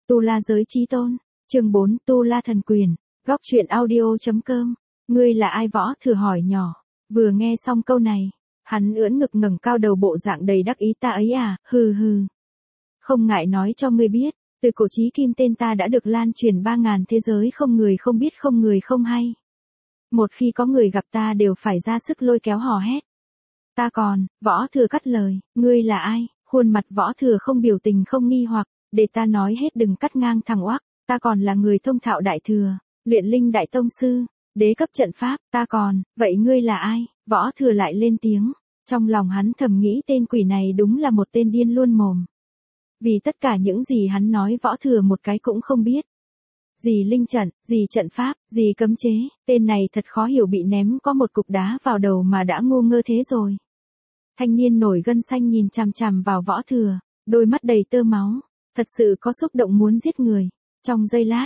Tu La giới chí tôn, chương 4, Tu La thần quyền, góc truyện audio.com. Ngươi là ai? Võ Thừa hỏi nhỏ. Vừa nghe xong câu này, hắn ưỡn ngực ngẩng cao đầu bộ dạng đầy đắc ý. Ta ấy à, hừ hừ. Không ngại nói cho ngươi biết, từ cổ chí kim tên ta đã được lan truyền 3.000 thế giới, không người không biết, không người không hay. Một khi có người gặp ta đều phải ra sức lôi kéo hò hét. Ta còn, Võ Thừa cắt lời, ngươi là ai? Khuôn mặt Võ Thừa không biểu tình không nghi hoặc, để ta nói hết đừng cắt ngang thằng oác. Ta còn là người thông thạo đại thừa, luyện linh đại tông sư, đế cấp trận pháp. Ta còn, vậy ngươi là ai? Võ Thừa lại lên tiếng. Trong lòng hắn thầm nghĩ tên quỷ này đúng là một tên điên luôn mồm. Vì tất cả những gì hắn nói Võ Thừa một cái cũng không biết. Gì linh trận, gì trận pháp, gì cấm chế, tên này thật khó hiểu, bị ném có một cục đá vào đầu mà đã ngu ngơ thế rồi. Thanh niên nổi gân xanh nhìn chằm chằm vào Võ Thừa, đôi mắt đầy tơ máu, thật sự có xúc động muốn giết người. Trong giây lát,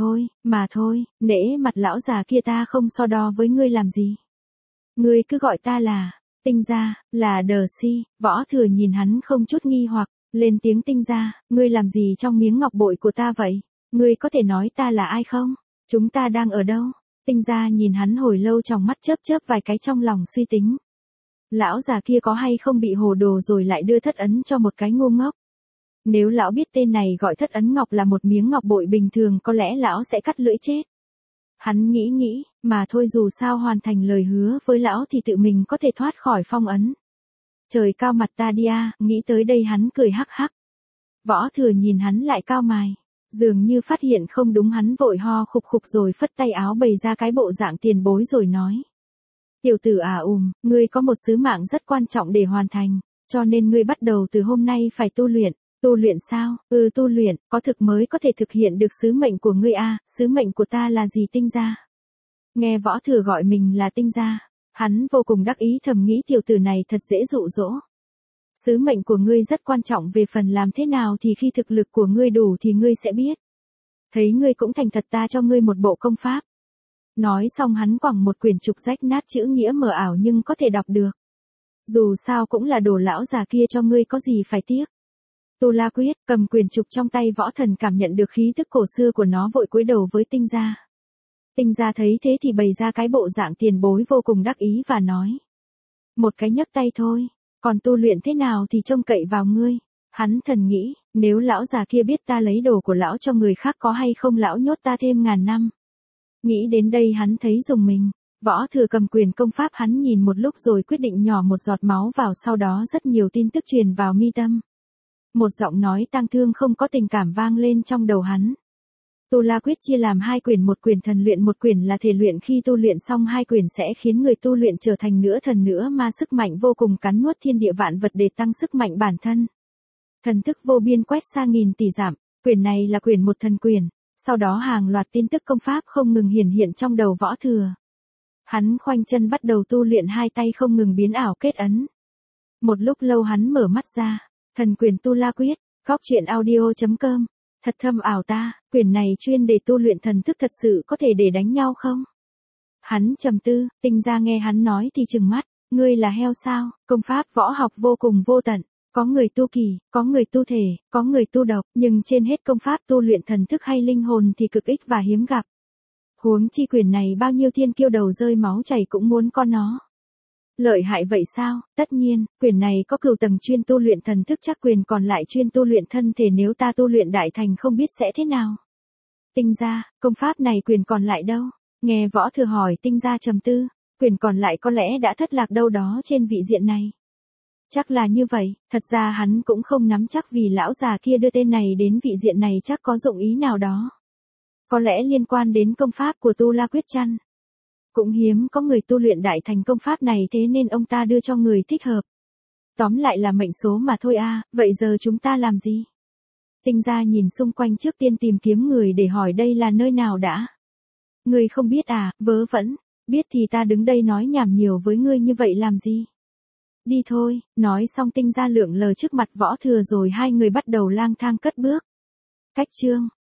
mà thôi, nể mặt lão già kia ta không so đo với ngươi làm gì. Ngươi cứ gọi ta là, Tinh gia, là Đờ Si. Võ Thừa nhìn hắn không chút nghi hoặc, lên tiếng. Tinh gia, ngươi làm gì trong miếng ngọc bội của ta vậy? Ngươi có thể nói ta là ai không? Chúng ta đang ở đâu? Tinh gia nhìn hắn hồi lâu, trong mắt chớp chớp vài cái, trong lòng suy tính. Lão già kia có hay không bị hồ đồ rồi lại đưa thất ấn cho một cái ngu ngốc. Nếu lão biết tên này gọi thất ấn ngọc là một miếng ngọc bội bình thường, có lẽ lão sẽ cắt lưỡi chết. Hắn nghĩ, mà thôi, dù sao hoàn thành lời hứa với lão thì tự mình có thể thoát khỏi phong ấn. Trời cao mặt ta đi a. Nghĩ tới đây hắn cười hắc hắc. Võ Thừa nhìn hắn lại cao mày, dường như phát hiện không đúng, hắn vội ho khục khục rồi phất tay áo bày ra cái bộ dạng tiền bối rồi nói. Tiểu tử à, ngươi có một sứ mạng rất quan trọng để hoàn thành, cho nên ngươi bắt đầu từ hôm nay phải tu luyện. Tu luyện sao? Tu luyện, có thực mới có thể thực hiện được sứ mệnh của ngươi a. Sứ mệnh của ta là gì? Tinh gia. Nghe Võ Thừa gọi mình là Tinh gia, hắn vô cùng đắc ý, thầm nghĩ tiểu tử này thật dễ dụ dỗ. Sứ mệnh của ngươi rất quan trọng, về phần làm thế nào thì khi thực lực của ngươi đủ thì ngươi sẽ biết. Thấy ngươi cũng thành thật, ta cho ngươi một bộ công pháp. Nói xong hắn quẳng một quyển trục rách nát, chữ nghĩa mờ ảo nhưng có thể đọc được. Dù sao cũng là đồ lão già kia cho ngươi, có gì phải tiếc. Tu La quyết. Cầm quyển trục trong tay Võ Thần, cảm nhận được khí tức cổ xưa của nó, vội cúi đầu với Tinh gia. Tinh gia thấy thế thì bày ra cái bộ dạng tiền bối vô cùng đắc ý và nói. Một cái nhấc tay thôi, còn tu luyện thế nào thì trông cậy vào ngươi. Hắn thầm nghĩ, nếu lão già kia biết ta lấy đồ của lão cho người khác, có hay không lão nhốt ta thêm 1000 năm. Nghĩ đến đây hắn thấy rùng mình. Võ Thừa cầm quyền công pháp, hắn nhìn một lúc rồi quyết định nhỏ một giọt máu vào, sau đó rất nhiều tin tức truyền vào mi tâm. Một giọng nói tang thương không có tình cảm vang lên trong đầu hắn. Tu La quyết chia làm 2 quyển, một quyển thần luyện, một quyển là thể luyện. Khi tu luyện xong 2 quyển sẽ khiến người tu luyện trở thành nửa thần nửa ma, sức mạnh vô cùng, cắn nuốt thiên địa vạn vật để tăng sức mạnh bản thân. Thần thức vô biên quét xa nghìn tỷ dặm. Quyển này là quyển một thần quyền. Sau đó hàng loạt tin tức công pháp không ngừng hiển hiện trong đầu Võ Thừa. Hắn khoanh chân bắt đầu tu luyện, 2 tay không ngừng biến ảo kết ấn. Một lúc lâu hắn mở mắt ra. Thần quyền Tu La quyết, góc truyện audio.com. Thật thâm ảo ta, quyển này chuyên để tu luyện thần thức, thật sự có thể để đánh nhau không? Hắn trầm tư. Tinh gia nghe hắn nói thì trừng mắt. Ngươi là heo sao? Công pháp võ học vô cùng vô tận. Có người tu kỳ, có người tu thể, có người tu độc, nhưng trên hết công pháp tu luyện thần thức hay linh hồn thì cực ích và hiếm gặp. Huống chi quyển này bao nhiêu thiên kiêu đầu rơi máu chảy cũng muốn có nó. Lợi hại vậy sao? Tất nhiên, quyển này có cửu tầng chuyên tu luyện thần thức, chắc quyền còn lại chuyên tu luyện thân thể, nếu ta tu luyện đại thành không biết sẽ thế nào. Tinh gia, công pháp này quyền còn lại đâu? Nghe Võ Thừa hỏi, Tinh gia trầm tư, quyền còn lại có lẽ đã thất lạc đâu đó trên vị diện này. Chắc là như vậy, thật ra hắn cũng không nắm chắc, vì lão già kia đưa tên này đến vị diện này chắc có dụng ý nào đó. Có lẽ liên quan đến công pháp của Tu La quyết chăng? Cũng hiếm có người tu luyện đại thành công pháp này, thế nên ông ta đưa cho người thích hợp. Tóm lại là mệnh số mà thôi a. Vậy giờ chúng ta làm gì? Tinh gia nhìn xung quanh, trước tiên tìm kiếm người để hỏi đây là nơi nào đã. Ngươi không biết à? Vớ vẩn. Biết thì ta đứng đây nói nhảm nhiều với ngươi như vậy làm gì? Đi thôi. Nói xong Tinh gia lượn lờ trước mặt Võ Thừa, rồi 2 người bắt đầu lang thang cất bước. Cách chương.